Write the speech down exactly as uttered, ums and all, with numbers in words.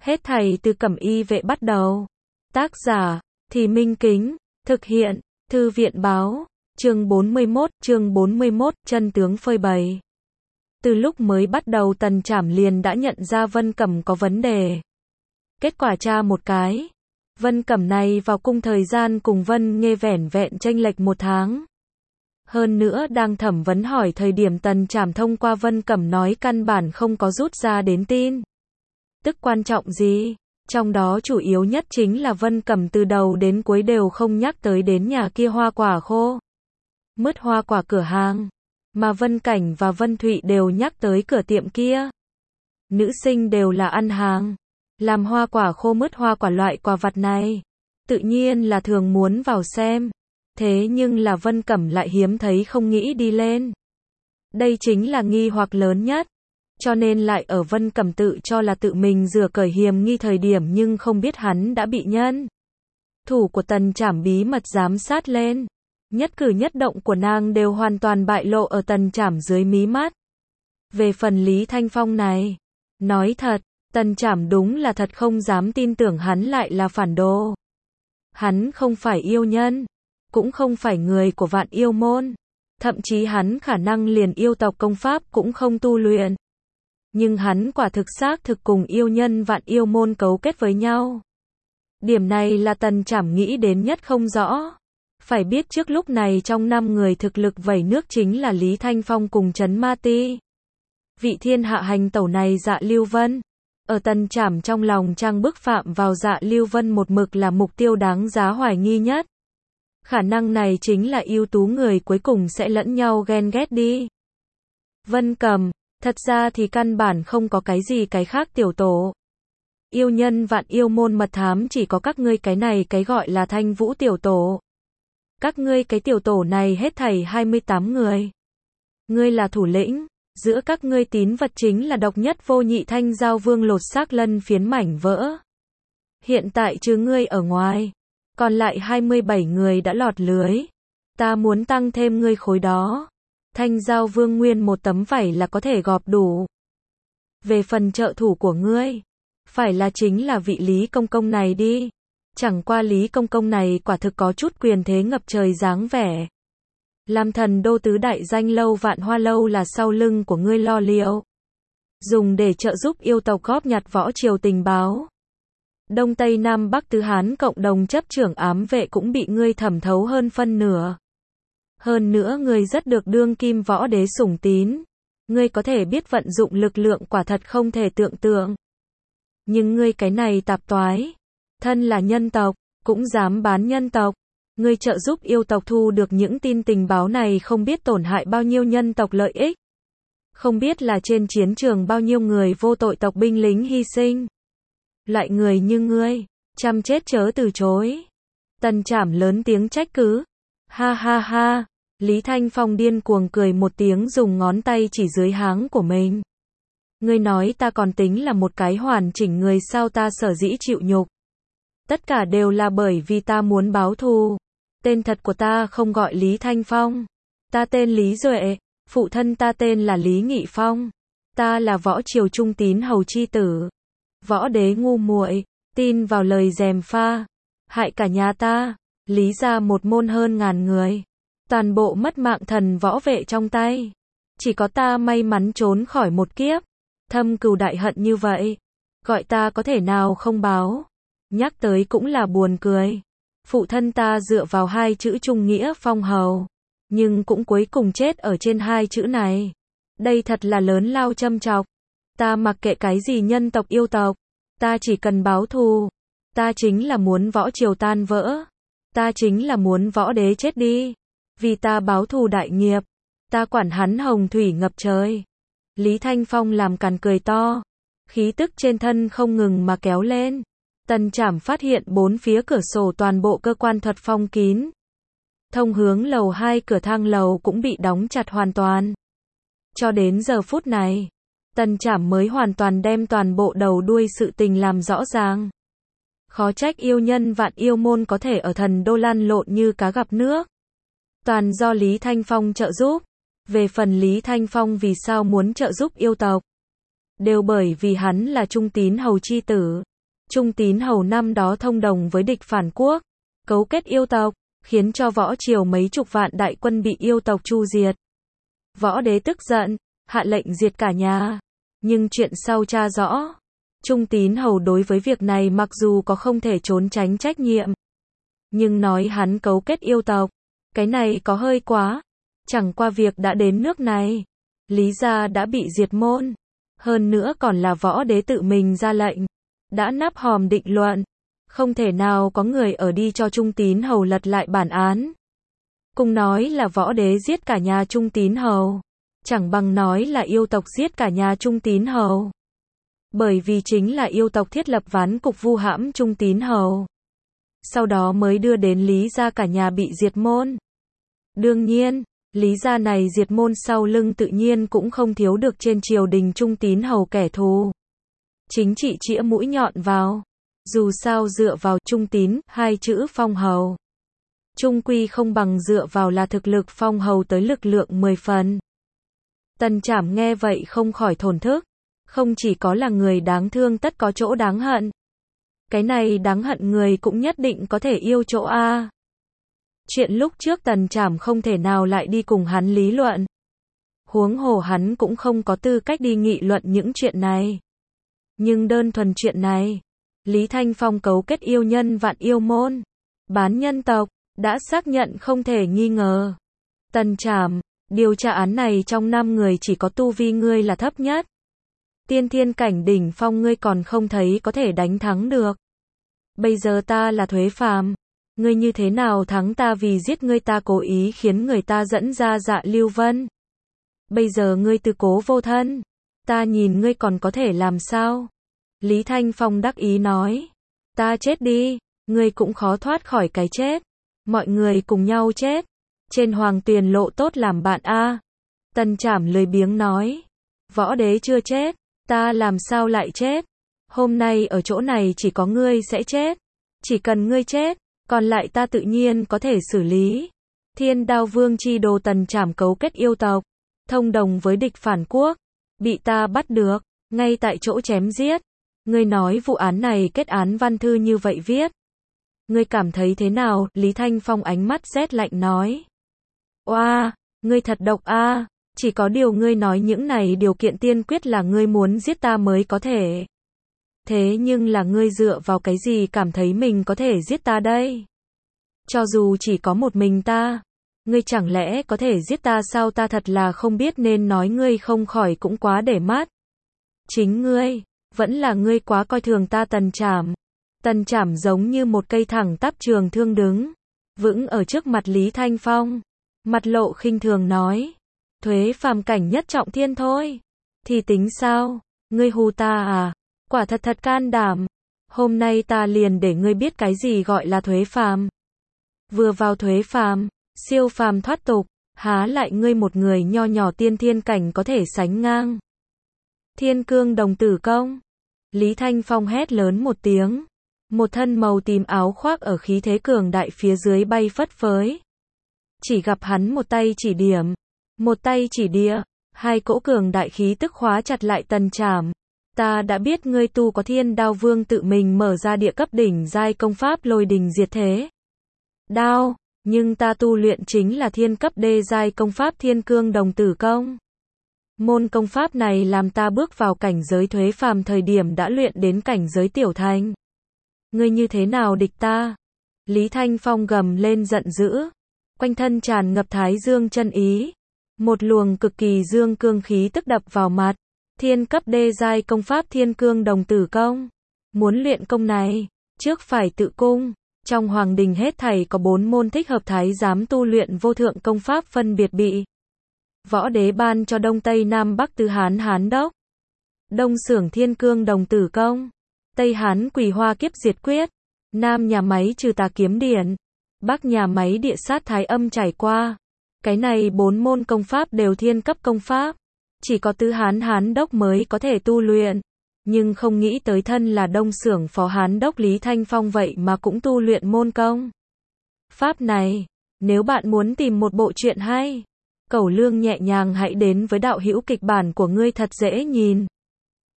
Hết thảy từ Cẩm Y Vệ bắt đầu. Tác giả, Thì Minh Kính, thực hiện, Thư viện Báo, chương bốn mươi mốt, chương bốn mươi mốt, chân tướng phơi bày. Từ lúc mới bắt đầu Tần Trảm liền đã nhận ra Vân Cẩm có vấn đề. Kết quả tra một cái, Vân Cẩm này vào cung thời gian cùng Vân Nghê vẻn vẹn chênh lệch một tháng. Hơn nữa đang thẩm vấn hỏi thời điểm Tần Trảm thông qua Vân Cẩm nói căn bản không có rút ra đến tin. Tức quan trọng gì? Trong đó chủ yếu nhất chính là Vân Cẩm từ đầu đến cuối đều không nhắc tới đến nhà kia hoa quả khô. Mứt hoa quả cửa hàng. Mà Vân Cảnh và Vân Thụy đều nhắc tới cửa tiệm kia. Nữ sinh đều là ăn hàng. Làm hoa quả khô mứt hoa quả loại quà vặt này. Tự nhiên là thường muốn vào xem. Thế nhưng là Vân Cẩm lại hiếm thấy không nghĩ đi lên. Đây chính là nghi hoặc lớn nhất. Cho nên lại ở Vân Cẩm tự cho là tự mình rửa cởi hiểm nghi thời điểm nhưng không biết hắn đã bị nhân thủ của Tần Trảm bí mật giám sát lên. Nhất cử nhất động của nàng đều hoàn toàn bại lộ ở Tần Trảm dưới mí mắt. Về phần Lý Thanh Phong này, nói thật, Tần Trảm đúng là thật không dám tin tưởng hắn lại là phản đồ. Hắn không phải yêu nhân, cũng không phải người của Vạn Yêu Môn, thậm chí hắn khả năng liền yêu tộc công pháp cũng không tu luyện. Nhưng hắn quả thực xác thực cùng yêu nhân Vạn Yêu Môn cấu kết với nhau. Điểm này là Tần Trảm nghĩ đến nhất không rõ. Phải biết trước lúc này trong năm người thực lực vẩy nước chính là Lý Thanh Phong cùng Trấn Ma Ti. Vị thiên hạ hành tẩu này Dạ Lưu Vân. Ở Tần Trảm trong lòng trang bức phạm vào Dạ Lưu Vân một mực là mục tiêu đáng giá hoài nghi nhất. Khả năng này chính là ưu tú người cuối cùng sẽ lẫn nhau ghen ghét đi. Vân Cẩm, thật ra thì căn bản không có cái gì cái khác tiểu tổ. Yêu nhân Vạn Yêu Môn mật thám chỉ có các ngươi cái này cái gọi là Thanh Vũ tiểu tổ. Các ngươi cái tiểu tổ này hết thảy hai mươi tám người. Ngươi là thủ lĩnh, giữa các ngươi tín vật chính là độc nhất vô nhị Thanh Giao Vương lột xác lân phiến mảnh vỡ. Hiện tại trừ ngươi ở ngoài, còn lại hai mươi bảy người đã lọt lưới. Ta muốn tăng thêm ngươi khối đó. Thanh Giao Vương nguyên một tấm vảy là có thể gọp đủ. Về phần trợ thủ của ngươi, phải là chính là vị Lý Công Công này đi. Chẳng qua Lý Công Công này quả thực có chút quyền thế ngập trời dáng vẻ. Làm thần đô tứ đại danh lâu Vạn Hoa lâu là sau lưng của ngươi lo liệu. Dùng để trợ giúp yêu tộc góp nhặt võ triều tình báo. Đông Tây Nam Bắc tứ Hán cộng đồng chấp trưởng ám vệ cũng bị ngươi thẩm thấu hơn phân nửa. Hơn nữa ngươi rất được đương kim võ đế sủng tín. Ngươi có thể biết vận dụng lực lượng quả thật không thể tưởng tượng. Nhưng ngươi cái này tạp toái. Thân là nhân tộc, cũng dám bán nhân tộc. Ngươi trợ giúp yêu tộc thu được những tin tình báo này không biết tổn hại bao nhiêu nhân tộc lợi ích. Không biết là trên chiến trường bao nhiêu người vô tội tộc binh lính hy sinh. Loại người như ngươi, chăm chết chớ từ chối. Tần Trảm lớn tiếng trách cứ. Ha ha ha, Lý Thanh Phong điên cuồng cười một tiếng dùng ngón tay chỉ dưới háng của mình. Ngươi nói ta còn tính là một cái hoàn chỉnh người sao ta sở dĩ chịu nhục. Tất cả đều là bởi vì ta muốn báo thù. Tên thật của ta không gọi Lý Thanh Phong. Ta tên Lý Duệ, phụ thân ta tên là Lý Nghị Phong. Ta là võ triều trung tín hầu chi tử. Võ đế ngu muội, tin vào lời gièm pha, hại cả nhà ta, Lý gia một môn hơn ngàn người. Toàn bộ mất mạng thần võ vệ trong tay. Chỉ có ta may mắn trốn khỏi một kiếp. Thâm cừu đại hận như vậy, gọi ta có thể nào không báo. Nhắc tới cũng là buồn cười. Phụ thân ta dựa vào hai chữ trung nghĩa phong hầu, nhưng cũng cuối cùng chết ở trên hai chữ này. Đây thật là lớn lao châm chọc. Ta mặc kệ cái gì nhân tộc yêu tộc, ta chỉ cần báo thù. Ta chính là muốn võ triều tan vỡ. Ta chính là muốn võ đế chết đi. Vì ta báo thù đại nghiệp. Ta quản hắn hồng thủy ngập trời. Lý Thanh Phong làm càn cười to. Khí tức trên thân không ngừng mà kéo lên. Tần Trảm phát hiện bốn phía cửa sổ toàn bộ cơ quan thuật phong kín. Thông hướng lầu hai cửa thang lầu cũng bị đóng chặt hoàn toàn. Cho đến giờ phút này, Tần Trảm mới hoàn toàn đem toàn bộ đầu đuôi sự tình làm rõ ràng. Khó trách yêu nhân Vạn Yêu Môn có thể ở thần đô lăn lộn như cá gặp nước. Toàn do Lý Thanh Phong trợ giúp. Về phần Lý Thanh Phong vì sao muốn trợ giúp yêu tộc, đều bởi vì hắn là trung tín hầu chi tử. Trung Tín Hầu năm đó thông đồng với địch phản quốc, cấu kết yêu tộc, khiến cho võ triều mấy chục vạn đại quân bị yêu tộc chu diệt. Võ đế tức giận, hạ lệnh diệt cả nhà. Nhưng chuyện sau tra rõ, Trung Tín Hầu đối với việc này mặc dù có không thể trốn tránh trách nhiệm, nhưng nói hắn cấu kết yêu tộc, cái này có hơi quá. Chẳng qua việc đã đến nước này, Lý gia đã bị diệt môn, hơn nữa còn là võ đế tự mình ra lệnh, đã nắp hòm định luận, không thể nào có người ở đi cho Trung Tín Hầu lật lại bản án. Cùng nói là võ đế giết cả nhà Trung Tín Hầu, chẳng bằng nói là yêu tộc giết cả nhà Trung Tín Hầu. Bởi vì chính là yêu tộc thiết lập ván cục vu hãm Trung Tín Hầu, sau đó mới đưa đến Lý gia cả nhà bị diệt môn. Đương nhiên, Lý gia này diệt môn sau lưng tự nhiên cũng không thiếu được trên triều đình Trung Tín Hầu kẻ thù. Chính trị chĩa mũi nhọn vào, dù sao dựa vào Trung Tín, hai chữ phong hầu, trung quy không bằng dựa vào là thực lực phong hầu tới lực lượng mười phần. Tần Trảm nghe vậy không khỏi thổn thức, không chỉ có là người đáng thương tất có chỗ đáng hận. Cái này đáng hận người cũng nhất định có thể yêu chỗ a. Chuyện lúc trước Tần Trảm không thể nào lại đi cùng hắn lý luận. Huống hồ hắn cũng không có tư cách đi nghị luận những chuyện này. Nhưng đơn thuần chuyện này, Lý Thanh Phong cấu kết yêu nhân vạn yêu môn, bán nhân tộc, đã xác nhận không thể nghi ngờ. Tần Trảm, điều tra án này trong năm người chỉ có tu vi ngươi là thấp nhất. Tiên thiên cảnh đỉnh phong ngươi còn không thấy có thể đánh thắng được. Bây giờ ta là Thuế Phàm, ngươi như thế nào thắng ta? Vì giết ngươi ta cố ý khiến người ta dẫn ra Dạ Lưu Vân. Bây giờ ngươi tư cố vô thân, ta nhìn ngươi còn có thể làm sao? Lý Thanh Phong đắc ý nói, ta chết đi, ngươi cũng khó thoát khỏi cái chết. Mọi người cùng nhau chết, trên hoàng tuyền lộ tốt làm bạn a. Tần Trảm lười biếng nói, võ đế chưa chết, ta làm sao lại chết? Hôm nay ở chỗ này chỉ có ngươi sẽ chết, chỉ cần ngươi chết, còn lại ta tự nhiên có thể xử lý. Thiên Đao Vương chi đồ Tần Trảm cấu kết yêu tộc, thông đồng với địch phản quốc, bị ta bắt được, ngay tại chỗ chém giết. Ngươi nói vụ án này kết án văn thư như vậy viết, ngươi cảm thấy thế nào? Lý Thanh Phong ánh mắt rét lạnh nói, oa, ngươi thật độc a, chỉ có điều ngươi nói những này điều kiện tiên quyết là ngươi muốn giết ta mới có thể. Thế nhưng là ngươi dựa vào cái gì cảm thấy mình có thể giết ta đây? Cho dù chỉ có một mình ta, ngươi chẳng lẽ có thể giết ta sao? Ta thật là không biết nên nói ngươi không khỏi cũng quá để mắt. Chính ngươi, vẫn là ngươi quá coi thường ta. Tần Trảm. Tần Trảm giống như một cây thẳng tắp trường thương đứng vững ở trước mặt Lý Thanh Phong, mặt lộ khinh thường nói, Thuế Phàm cảnh nhất trọng thiên thôi, thì tính sao? Ngươi hù ta à? Quả thật thật can đảm. Hôm nay ta liền để ngươi biết cái gì gọi là Thuế Phàm. Vừa vào Thuế Phàm, siêu phàm thoát tục, há lại ngươi một người nho nhỏ tiên thiên cảnh có thể sánh ngang. Thiên Cương Đồng Tử Công. Lý Thanh Phong hét lớn một tiếng, một thân màu tím áo khoác ở khí thế cường đại phía dưới bay phất phới. Chỉ gặp hắn một tay chỉ điểm, một tay chỉ địa, hai cỗ cường đại khí tức khóa chặt lại Tần Trảm. Ta đã biết ngươi tu có Thiên Đao Vương tự mình mở ra địa cấp đỉnh giai công pháp Lôi Đình Diệt Thế Đao, nhưng ta tu luyện chính là thiên cấp đê giai công pháp Thiên Cương Đồng Tử Công. Môn công pháp này làm ta bước vào cảnh giới Thuế Phàm thời điểm đã luyện đến cảnh giới tiểu thành. Ngươi như thế nào địch ta? Lý Thanh Phong gầm lên giận dữ, quanh thân tràn ngập Thái Dương chân ý, một luồng cực kỳ dương cương khí tức đập vào mặt. Thiên cấp đê giai công pháp Thiên Cương Đồng Tử Công. Muốn luyện công này, trước phải tự cung. Trong hoàng đình hết thảy có bốn môn thích hợp thái giám tu luyện vô thượng công pháp phân biệt bị võ đế ban cho Đông Tây Nam Bắc Tứ Hán Hán Đốc. Đông xưởng Thiên Cương Đồng Tử Công, Tây Hán Quỳ Hoa Kiếp Diệt Quyết, Nam nhà máy Trừ Tà Kiếm Điển, Bắc nhà máy Địa Sát Thái Âm Trải Qua. Cái này bốn môn công pháp đều thiên cấp công pháp, chỉ có Tứ Hán Hán Đốc mới có thể tu luyện. Nhưng không nghĩ tới thân là Đông xưởng Phó Hán Đốc Lý Thanh Phong vậy mà cũng tu luyện môn công pháp này. Nếu bạn muốn tìm một bộ truyện hay, cẩu lương nhẹ nhàng hãy đến với đạo hữu kịch bản của ngươi thật dễ nhìn.